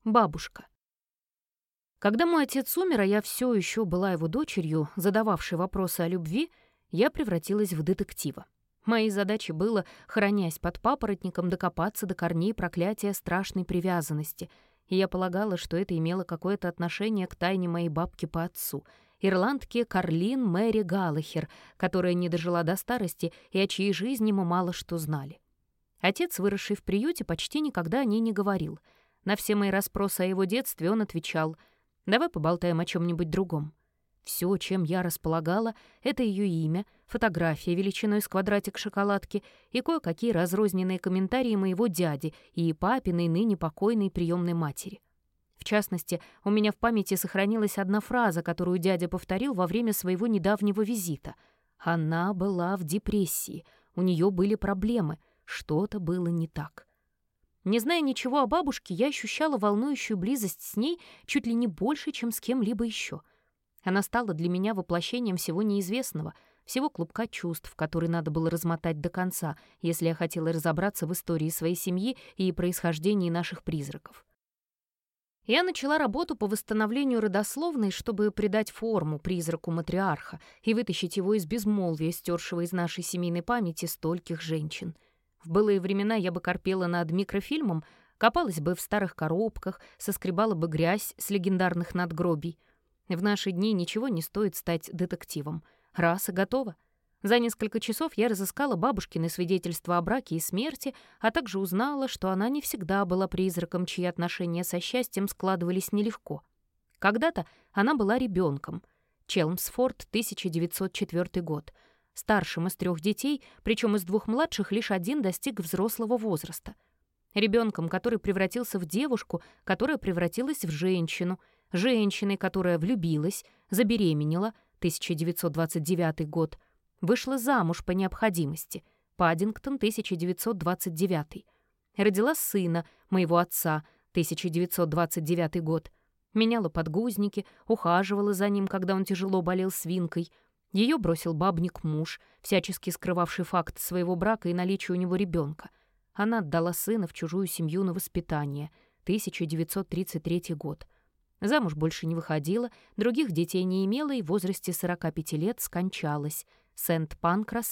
Бабушка. Когда мой отец умер, а я все еще была его дочерью, задававшей вопросы о любви, я превратилась в детектива. Моей задачей было, хранясь под папоротником, докопаться до корней проклятия страшной привязанности, и я полагала, что это имело какое-то отношение к тайне моей бабки по отцу, ирландке Карлин Мэри Галлахер, которая не дожила до старости и о чьей жизни мы мало что знали. Отец, выросший в приюте, почти никогда о ней не говорил. На все мои расспросы о его детстве он отвечал: «Давай поболтаем о чем-нибудь другом». Все, чем я располагала, это ее имя, фотография величиной с квадратик шоколадки и кое-какие разрозненные комментарии моего дяди и папиной, ныне покойной приемной матери. В частности, у меня в памяти сохранилась одна фраза, которую дядя повторил во время своего недавнего визита. Она была в депрессии, у нее были проблемы, что-то было не так. Не зная ничего о бабушке, я ощущала волнующую близость с ней чуть ли не больше, чем с кем-либо еще. Она стала для меня воплощением всего неизвестного, всего клубка чувств, который надо было размотать до конца, если я хотела разобраться в истории своей семьи и происхождении наших призраков. Я начала работу по восстановлению родословной, чтобы придать форму призраку матриарха и вытащить его из безмолвия, стёршего из нашей семейной памяти стольких женщин. В былые времена я бы корпела над микрофильмом, копалась бы в старых коробках, соскребала бы грязь с легендарных надгробий. В наши дни ничего не стоит стать детективом. Раз и готово. За несколько часов я разыскала бабушкины свидетельства о браке и смерти, а также узнала, что она не всегда была призраком, чьи отношения со счастьем складывались нелегко. Когда-то она была ребенком. Челмсфорд, 1904 год. Старшим из 3 детей, причем из 2 младших лишь один достиг взрослого возраста. Ребенком, который превратился в девушку, которая превратилась в женщину, женщиной, которая влюбилась, забеременела, 1929 год, вышла замуж по необходимости, Паддингтон, 1929, родила сына, моего отца, 1929 год, меняла подгузники, ухаживала за ним, когда он тяжело болел свинкой. Ее бросил бабник муж, всячески скрывавший факт своего брака и наличия у него ребенка. Она отдала сына в чужую семью на воспитание, 1933 год. Замуж больше не выходила, других детей не имела и в возрасте 45 лет скончалась. Сент-Панкрас,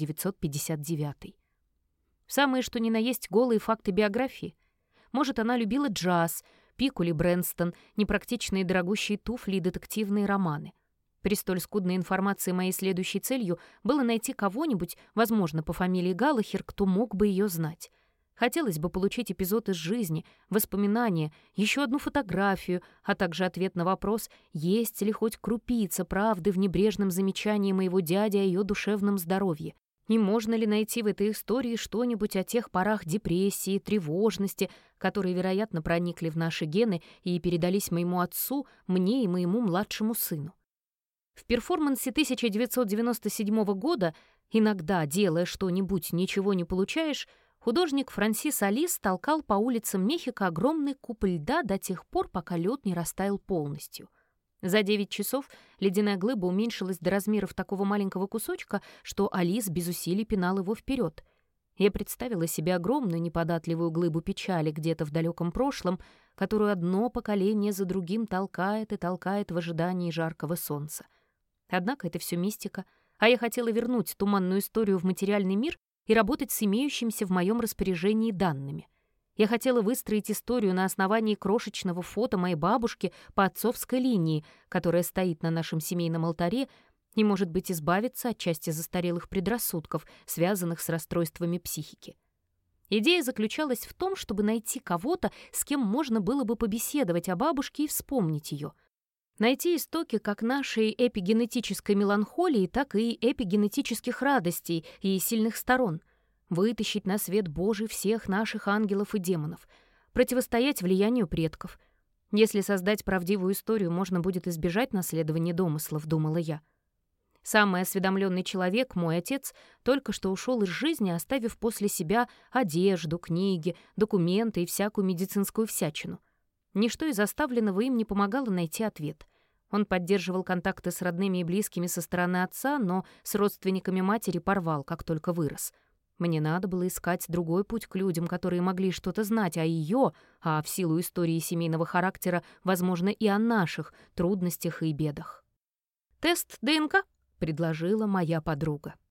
1959. Самые что ни на есть голые факты биографии. Может, она любила джаз, Пикули Брэнстон, непрактичные дорогущие туфли и детективные романы. При столь скудной информации моей следующей целью было найти кого-нибудь, возможно, по фамилии Галлахер, кто мог бы ее знать. Хотелось бы получить эпизод из жизни, воспоминания, еще одну фотографию, а также ответ на вопрос, есть ли хоть крупица правды в небрежном замечании моего дяди о ее душевном здоровье. И можно ли найти в этой истории что-нибудь о тех порах депрессии, тревожности, которые, вероятно, проникли в наши гены и передались моему отцу, мне и моему младшему сыну. В перформансе 1997 года «Иногда, делая что-нибудь, ничего не получаешь», художник Франсис Алис толкал по улицам Мехико огромный куб льда до тех пор, пока лед не растаял полностью. За 9 часов ледяная глыба уменьшилась до размеров такого маленького кусочка, что Алис без усилий пинал его вперед. Я представила себе огромную неподатливую глыбу печали где-то в далеком прошлом, которую одно поколение за другим толкает и толкает в ожидании жаркого солнца. Однако это все мистика, а я хотела вернуть туманную историю в материальный мир и работать с имеющимися в моем распоряжении данными. Я хотела выстроить историю на основании крошечного фото моей бабушки по отцовской линии, которая стоит на нашем семейном алтаре, и, может быть, избавиться от части застарелых предрассудков, связанных с расстройствами психики. Идея заключалась в том, чтобы найти кого-то, с кем можно было бы побеседовать о бабушке и вспомнить ее. Найти истоки как нашей эпигенетической меланхолии, так и эпигенетических радостей и сильных сторон. Вытащить на свет Божий всех наших ангелов и демонов. Противостоять влиянию предков. Если создать правдивую историю, можно будет избежать наследования домыслов, думала я. Самый осведомленный человек, мой отец, только что ушел из жизни, оставив после себя одежду, книги, документы и всякую медицинскую всячину. Ничто из оставленного им не помогало найти ответ. Он поддерживал контакты с родными и близкими со стороны отца, но с родственниками матери порвал, как только вырос. Мне надо было искать другой путь к людям, которые могли что-то знать о ее, а в силу истории семейного характера, возможно, и о наших трудностях и бедах. «Тест ДНК», — предложила моя подруга.